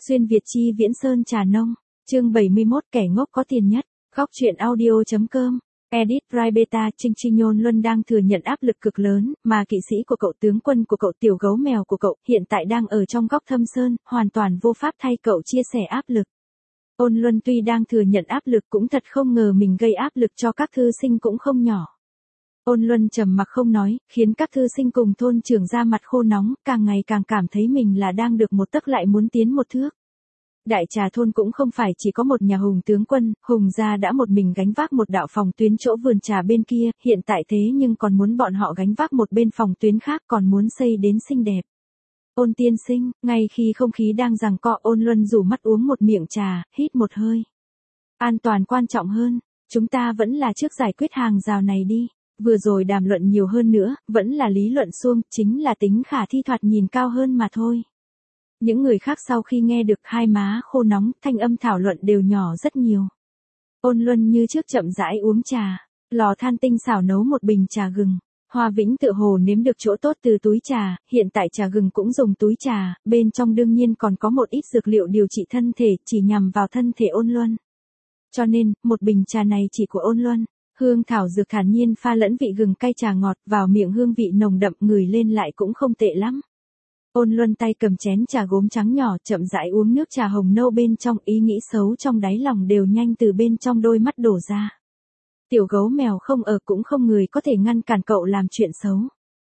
Xuyên Việt chi Viễn Sơn Trà Nông, chương 71 kẻ ngốc có tiền nhất, góc truyện audio.com, edit Privata Trinh Nhôn Luân đang thừa nhận áp lực cực lớn, mà kỵ sĩ của cậu, tướng quân của cậu, tiểu gấu mèo của cậu, hiện tại đang ở trong góc thâm sơn, hoàn toàn vô pháp thay cậu chia sẻ áp lực. Ôn Luân tuy đang thừa nhận áp lực cũng thật không ngờ mình gây áp lực cho các thư sinh cũng không nhỏ. Ôn Luân trầm mặc không nói, khiến các thư sinh cùng thôn trưởng ra mặt khô nóng, càng ngày càng cảm thấy mình là đang được một tấc lại muốn tiến một thước. Đại Trà thôn cũng không phải chỉ có một nhà Hùng tướng quân, Hùng gia đã một mình gánh vác một đạo phòng tuyến chỗ vườn trà bên kia, hiện tại thế nhưng còn muốn bọn họ gánh vác một bên phòng tuyến khác, còn muốn xây đến xinh đẹp. Ôn tiên sinh, ngay khi không khí đang giằng co, Ôn Luân rủ mắt uống một miệng trà, hít một hơi. An toàn quan trọng hơn, chúng ta vẫn là trước giải quyết hàng rào này đi. Vừa rồi đàm luận nhiều hơn nữa, vẫn là lý luận suông, chính là tính khả thi thoạt nhìn cao hơn mà thôi. Những người khác sau khi nghe được hai má khô nóng, thanh âm thảo luận đều nhỏ rất nhiều. Ôn Luân như trước chậm rãi uống trà, lò than tinh xảo nấu một bình trà gừng. Hoa Vĩnh tự hồ nếm được chỗ tốt từ túi trà, hiện tại trà gừng cũng dùng túi trà, bên trong đương nhiên còn có một ít dược liệu điều trị thân thể, chỉ nhằm vào thân thể Ôn Luân. Cho nên, một bình trà này chỉ của Ôn Luân. Hương thảo dược thản nhiên pha lẫn vị gừng cay trà ngọt, vào miệng hương vị nồng đậm, ngửi lên lại cũng không tệ lắm. Ôn Luân tay cầm chén trà gốm trắng nhỏ, chậm rãi uống nước trà hồng nâu bên trong, ý nghĩ xấu trong đáy lòng đều nhanh từ bên trong đôi mắt đổ ra. Tiểu gấu mèo không ở cũng không người có thể ngăn cản cậu làm chuyện xấu.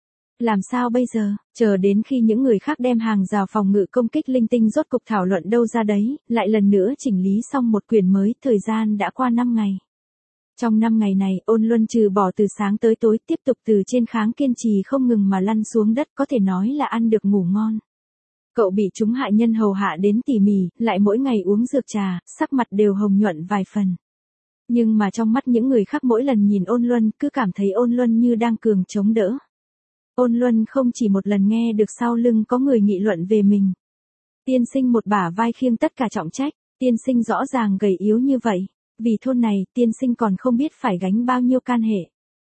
Làm sao bây giờ, chờ đến khi những người khác đem hàng rào phòng ngự công kích linh tinh rốt cục thảo luận đâu ra đấy, lại lần nữa chỉnh lý xong một quyển mới, thời gian đã qua 5 ngày. Trong 5 ngày này, Ôn Luân trừ bỏ từ sáng tới tối, tiếp tục từ trên kháng kiên trì không ngừng mà lăn xuống đất, có thể nói là ăn được ngủ ngon. Cậu bị chúng hại nhân hầu hạ đến tỉ mỉ, lại mỗi ngày uống dược trà, sắc mặt đều hồng nhuận vài phần. Nhưng mà trong mắt những người khác mỗi lần nhìn Ôn Luân, cứ cảm thấy Ôn Luân như đang cường chống đỡ. Ôn Luân không chỉ một lần nghe được sau lưng có người nghị luận về mình. Tiên sinh một bả vai khiêng tất cả trọng trách, tiên sinh rõ ràng gầy yếu như vậy. Vì thôn này, tiên sinh còn không biết phải gánh bao nhiêu can hệ.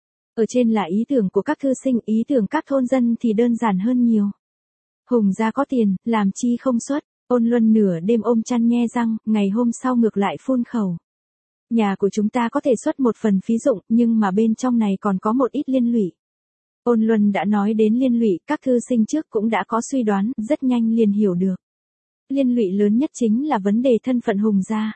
Ở trên là ý tưởng của các thư sinh, ý tưởng các thôn dân thì đơn giản hơn nhiều. Hùng gia có tiền, làm chi không xuất. Ôn Luân nửa đêm ôm chăn nhe răng, ngày hôm sau ngược lại phun khẩu. Nhà của chúng ta có thể xuất một phần phí dụng, nhưng mà bên trong này còn có một ít liên lụy. Ôn Luân đã nói đến liên lụy, các thư sinh trước cũng đã có suy đoán, rất nhanh liền hiểu được. Liên lụy lớn nhất chính là vấn đề thân phận Hùng gia.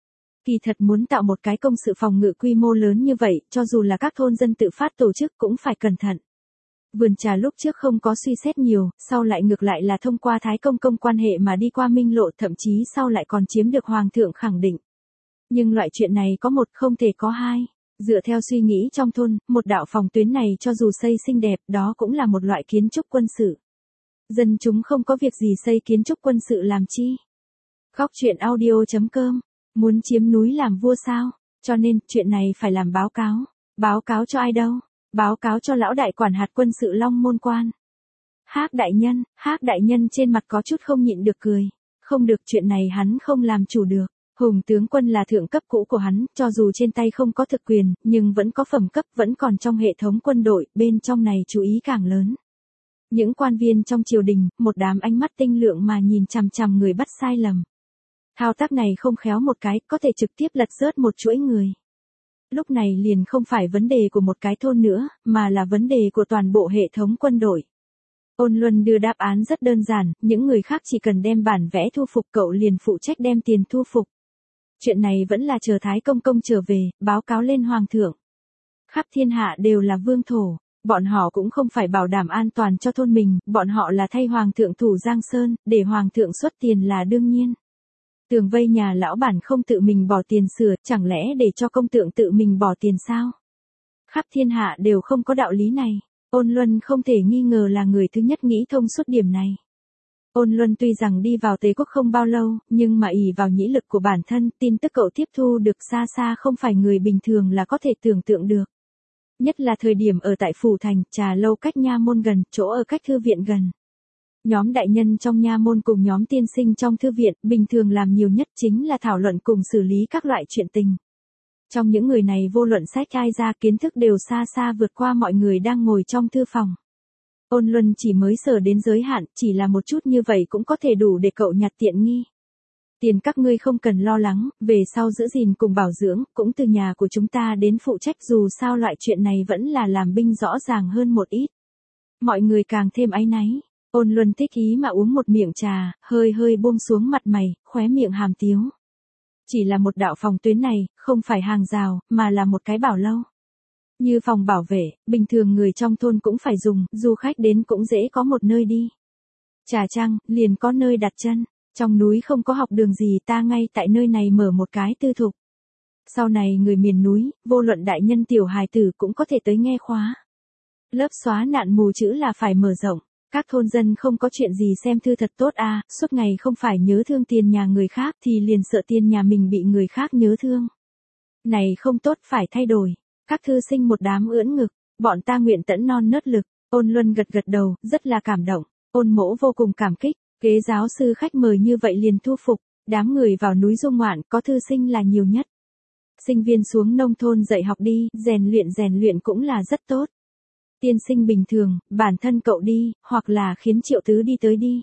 Kỳ thật muốn tạo một cái công sự phòng ngự quy mô lớn như vậy, cho dù là các thôn dân tự phát tổ chức cũng phải cẩn thận. Vườn trà lúc trước không có suy xét nhiều, sau lại ngược lại là thông qua Thái Công quan hệ mà đi qua Minh Lộ, thậm chí sau lại còn chiếm được Hoàng thượng khẳng định. Nhưng loại chuyện này có một không thể có hai. Dựa theo suy nghĩ trong thôn, một đạo phòng tuyến này cho dù xây xinh đẹp, đó cũng là một loại kiến trúc quân sự. Dân chúng không có việc gì xây kiến trúc quân sự làm chi. Góc truyện audio.com. Muốn chiếm núi làm vua sao? Cho nên, chuyện này phải làm báo cáo. Báo cáo cho ai đâu? Báo cáo cho lão đại quản hạt quân sự Long Môn Quan. Hác đại nhân trên mặt có chút không nhịn được cười. Không được, chuyện này hắn không làm chủ được. Hùng tướng quân là thượng cấp cũ của hắn, cho dù trên tay không có thực quyền, nhưng vẫn có phẩm cấp, vẫn còn trong hệ thống quân đội, bên trong này chú ý càng lớn. Những quan viên trong triều đình, một đám ánh mắt tinh lượng mà nhìn chằm chằm người bắt sai lầm. Thao tác này không khéo một cái, có thể trực tiếp lật rớt một chuỗi người. Lúc này liền không phải vấn đề của một cái thôn nữa, mà là vấn đề của toàn bộ hệ thống quân đội. Ôn Luân đưa đáp án rất đơn giản, những người khác chỉ cần đem bản vẽ thu phục, cậu liền phụ trách đem tiền thu phục. Chuyện này vẫn là chờ Thái Công trở về, báo cáo lên Hoàng thượng. Khắp thiên hạ đều là vương thổ, bọn họ cũng không phải bảo đảm an toàn cho thôn mình, bọn họ là thay Hoàng thượng thủ Giang Sơn, để Hoàng thượng xuất tiền là đương nhiên. Tường vây nhà lão bản không tự mình bỏ tiền sửa, chẳng lẽ để cho công tượng tự mình bỏ tiền sao? Khắp thiên hạ đều không có đạo lý này. Ôn Luân không thể nghi ngờ là người thứ nhất nghĩ thông suốt điểm này. Ôn Luân tuy rằng đi vào Tế Quốc không bao lâu, nhưng mà ỷ vào nhĩ lực của bản thân, tin tức cậu tiếp thu được xa xa không phải người bình thường là có thể tưởng tượng được. Nhất là thời điểm ở tại Phủ Thành, trà lâu cách nha môn gần, chỗ ở cách thư viện gần. Nhóm đại nhân trong nha môn cùng nhóm tiên sinh trong thư viện, bình thường làm nhiều nhất chính là thảo luận cùng xử lý các loại chuyện tình. Trong những người này vô luận sách ai ra, kiến thức đều xa xa vượt qua mọi người đang ngồi trong thư phòng. Ôn Luân chỉ mới sở đến giới hạn, chỉ là một chút như vậy cũng có thể đủ để cậu nhặt tiện nghi. Tiền các ngươi không cần lo lắng, về sau giữ gìn cùng bảo dưỡng, cũng từ nhà của chúng ta đến phụ trách, dù sao loại chuyện này vẫn là làm binh rõ ràng hơn một ít. Mọi người càng thêm áy náy. Ôn Luân thích ý mà uống một miệng trà, hơi hơi buông xuống mặt mày, khóe miệng hàm tiếu. Chỉ là một đạo phòng tuyến này, không phải hàng rào, mà là một cái bảo lâu. Như phòng bảo vệ, bình thường người trong thôn cũng phải dùng, du khách đến cũng dễ có một nơi đi. Trà chăng, liền có nơi đặt chân. Trong núi không có học đường gì, ta ngay tại nơi này mở một cái tư thục. Sau này người miền núi, vô luận đại nhân tiểu hài tử cũng có thể tới nghe khóa. Lớp xóa nạn mù chữ là phải mở rộng. Các thôn dân không có chuyện gì xem thư thật tốt à, suốt ngày không phải nhớ thương tiền nhà người khác thì liền sợ tiền nhà mình bị người khác nhớ thương. Này không tốt, phải thay đổi. Các thư sinh một đám ưỡn ngực, bọn ta nguyện tẫn non nớt lực. Ôn Luân gật gật đầu, rất là cảm động. Ôn Mỗ vô cùng cảm kích. Kế giáo sư khách mời như vậy liền thu phục. Đám người vào núi du ngoạn, có thư sinh là nhiều nhất. Sinh viên xuống nông thôn dạy học đi, rèn luyện cũng là rất tốt. Tiên sinh bình thường, bản thân cậu đi, hoặc là khiến Triệu Tứ đi tới đi.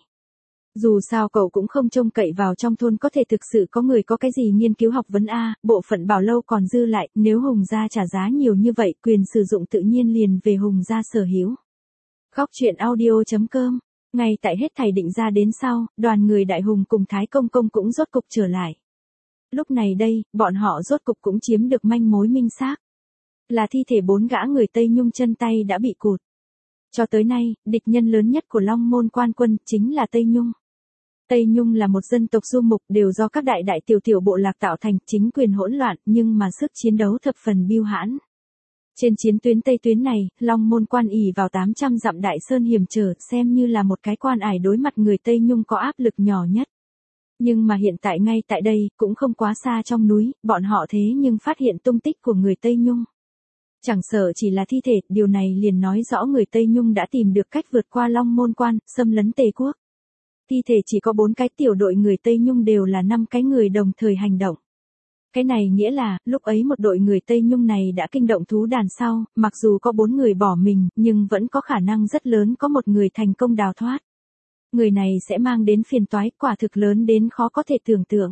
Dù sao cậu cũng không trông cậy vào trong thôn có thể thực sự có người có cái gì nghiên cứu học vấn A, bộ phận bảo lâu còn dư lại, nếu Hùng gia trả giá nhiều như vậy, quyền sử dụng tự nhiên liền về Hùng gia sở hữu. Góc truyện audio.com. Ngay tại hết thảy định ra đến sau, đoàn người Đại Hùng cùng Thái Công Công cũng rốt cục trở lại. Lúc này đây, bọn họ rốt cục cũng chiếm được manh mối minh xác. Là thi thể 4 gã người Tây Nhung chân tay đã bị cụt. Cho tới nay, địch nhân lớn nhất của Long Môn Quan Quân chính là Tây Nhung. Tây Nhung là một dân tộc du mục, đều do các đại tiểu bộ lạc tạo thành, chính quyền hỗn loạn, nhưng mà sức chiến đấu thập phần bưu hãn. Trên chiến tuyến Tây tuyến này, Long Môn Quan ỷ vào 800 dặm đại sơn hiểm trở, xem như là một cái quan ải đối mặt người Tây Nhung có áp lực nhỏ nhất. Nhưng mà hiện tại ngay tại đây, cũng không quá xa trong núi, bọn họ thế nhưng phát hiện tung tích của người Tây Nhung. Chẳng sợ chỉ là thi thể, điều này liền nói rõ người Tây Nhung đã tìm được cách vượt qua Long Môn Quan, xâm lấn Tề quốc. Thi thể chỉ có 4 cái, tiểu đội người Tây Nhung đều là 5 cái người đồng thời hành động. Cái này nghĩa là, lúc ấy một đội người Tây Nhung này đã kinh động thú đàn sau, mặc dù có 4 người bỏ mình, nhưng vẫn có khả năng rất lớn có một người thành công đào thoát. Người này sẽ mang đến phiền toái quả thực lớn đến khó có thể tưởng tượng.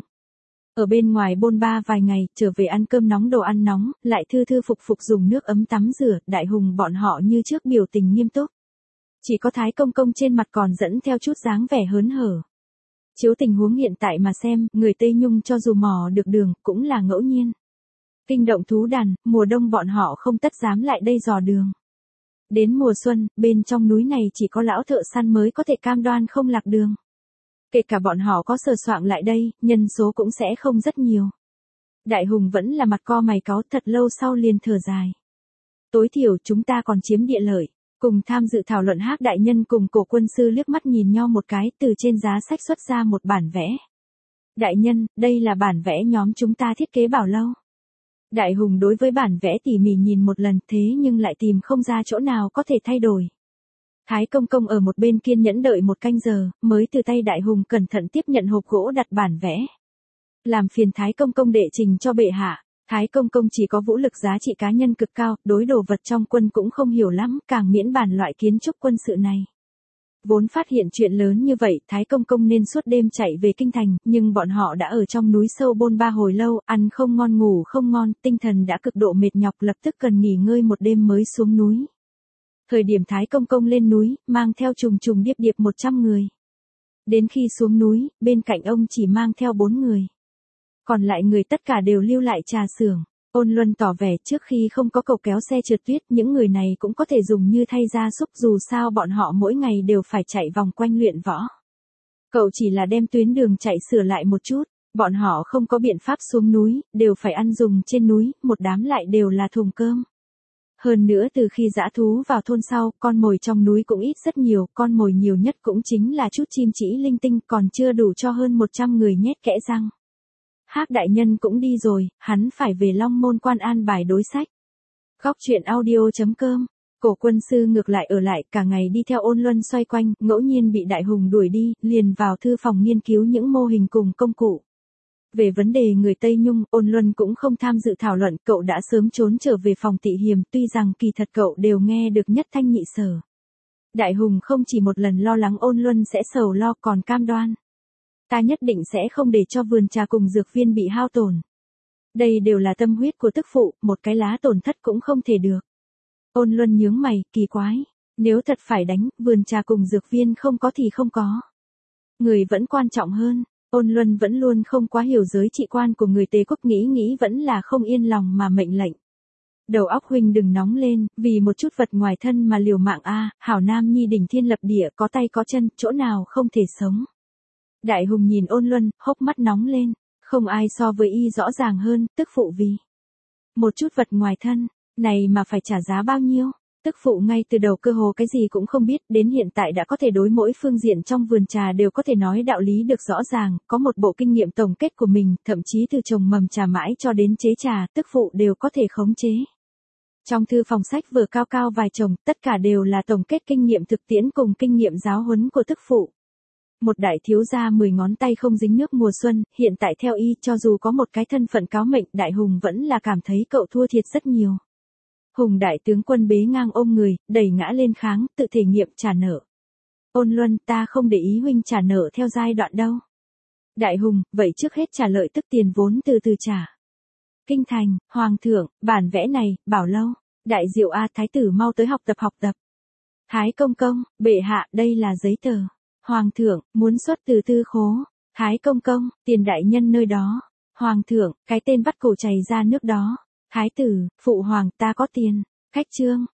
Ở bên ngoài bôn ba vài ngày, trở về ăn cơm nóng đồ ăn nóng, lại thư phục dùng nước ấm tắm rửa, Đại Hùng bọn họ như trước biểu tình nghiêm túc. Chỉ có Thái Công Công trên mặt còn dẫn theo chút dáng vẻ hớn hở. Chiếu tình huống hiện tại mà xem, người Tây Nhung cho dù mò được đường, cũng là ngẫu nhiên. Kinh động thú đàn, mùa đông bọn họ không tất dám lại đây dò đường. Đến mùa xuân, bên trong núi này chỉ có lão thợ săn mới có thể cam đoan không lạc đường. Kể cả bọn họ có sờ soạng lại đây, nhân số cũng sẽ không rất nhiều. Đại Hùng vẫn là mặt co mày cáu, thật lâu sau liền thở dài. Tối thiểu chúng ta còn chiếm địa lợi. Cùng tham dự thảo luận Hắc đại nhân cùng Cổ quân sư liếc mắt nhìn nhau một cái, từ trên giá sách xuất ra một bản vẽ. Đại nhân, đây là bản vẽ nhóm chúng ta thiết kế bảo lâu. Đại Hùng đối với bản vẽ tỉ mỉ nhìn một lần, thế nhưng lại tìm không ra chỗ nào có thể thay đổi. Thái Công Công ở một bên kiên nhẫn đợi 1 canh giờ, mới từ tay Đại Hùng cẩn thận tiếp nhận hộp gỗ đặt bản vẽ. Làm phiền Thái Công Công đệ trình cho bệ hạ. Thái Công Công chỉ có vũ lực giá trị cá nhân cực cao, đối đồ vật trong quân cũng không hiểu lắm, càng miễn bàn loại kiến trúc quân sự này. Vốn phát hiện chuyện lớn như vậy, Thái Công Công nên suốt đêm chạy về kinh thành, nhưng bọn họ đã ở trong núi sâu bôn ba hồi lâu, ăn không ngon ngủ không ngon, tinh thần đã cực độ mệt nhọc, lập tức cần nghỉ ngơi một đêm mới xuống núi. Thời điểm Thái Công Công lên núi, mang theo trùng điệp 100 người. Đến khi xuống núi, bên cạnh ông chỉ mang theo 4 người. Còn lại người tất cả đều lưu lại trà xưởng. Ôn Luân tỏ vẻ trước khi không có cầu kéo xe trượt tuyết, những người này cũng có thể dùng như thay gia súc, dù sao bọn họ mỗi ngày đều phải chạy vòng quanh luyện võ. Cậu chỉ là đem tuyến đường chạy sửa lại một chút, bọn họ không có biện pháp xuống núi, đều phải ăn dùng trên núi, một đám lại đều là thùng cơm. Hơn nữa từ khi dã thú vào thôn sau, con mồi trong núi cũng ít rất nhiều, con mồi nhiều nhất cũng chính là chút chim chỉ linh tinh, còn chưa đủ cho hơn 100 người nhét kẽ răng. Hắc đại nhân cũng đi rồi, hắn phải về Long Môn Quan an bài đối sách. Góc truyện audio.com. Cổ quân sư ngược lại ở lại, cả ngày đi theo Ôn Luân xoay quanh, ngẫu nhiên bị Đại Hùng đuổi đi, liền vào thư phòng nghiên cứu những mô hình cùng công cụ. Về vấn đề người Tây Nhung, Ôn Luân cũng không tham dự thảo luận, cậu đã sớm trốn trở về phòng tị hiềm, tuy rằng kỳ thật cậu đều nghe được nhất thanh nhị sở. Đại Hùng không chỉ một lần lo lắng Ôn Luân sẽ sầu lo, còn cam đoan. Ta nhất định sẽ không để cho vườn trà cùng dược viên bị hao tổn. Đây đều là tâm huyết của tức phụ, một cái lá tổn thất cũng không thể được. Ôn Luân nhướng mày, kỳ quái. Nếu thật phải đánh, vườn trà cùng dược viên không có thì không có. Người vẫn quan trọng hơn. Ôn Luân vẫn luôn không quá hiểu giới trị quan của người Tề quốc, nghĩ vẫn là không yên lòng mà mệnh lệnh. Đầu óc huynh đừng nóng lên, vì một chút vật ngoài thân mà liều mạng a, hảo nam nhi đỉnh thiên lập địa, có tay có chân, chỗ nào không thể sống. Đại Hùng nhìn Ôn Luân, hốc mắt nóng lên, không ai so với y rõ ràng hơn, tức phụ vì một chút vật ngoài thân, này mà phải trả giá bao nhiêu? Tức phụ ngay từ đầu cơ hồ cái gì cũng không biết, đến hiện tại đã có thể đối mỗi phương diện trong vườn trà đều có thể nói đạo lý được rõ ràng, có một bộ kinh nghiệm tổng kết của mình, thậm chí từ trồng mầm trà mãi cho đến chế trà, tức phụ đều có thể khống chế. Trong thư phòng sách vừa cao cao vài chồng, tất cả đều là tổng kết kinh nghiệm thực tiễn cùng kinh nghiệm giáo huấn của tức phụ. Một đại thiếu gia 10 ngón tay không dính nước mùa xuân, hiện tại theo y cho dù có một cái thân phận cáo mệnh, Đại Hùng vẫn là cảm thấy cậu thua thiệt rất nhiều. Hùng đại tướng quân bế ngang ôm người, đẩy ngã lên kháng, tự thể nghiệm trả nợ. Ôn Luân, ta không để ý huynh trả nợ theo giai đoạn đâu. Đại Hùng, vậy trước hết trả lợi tức tiền vốn từ từ trả. Kinh thành, Hoàng thượng, bản vẽ này, bảo lâu. Đại diệu a, thái tử mau tới học tập. Thái công công, bệ hạ, đây là giấy tờ. Hoàng thượng, muốn xuất từ tư khố. Thái công công, tiền đại nhân nơi đó. Hoàng thượng, cái tên vắt cổ chảy ra nước đó. Thái tử, phụ hoàng, ta có tiền. Khách trương,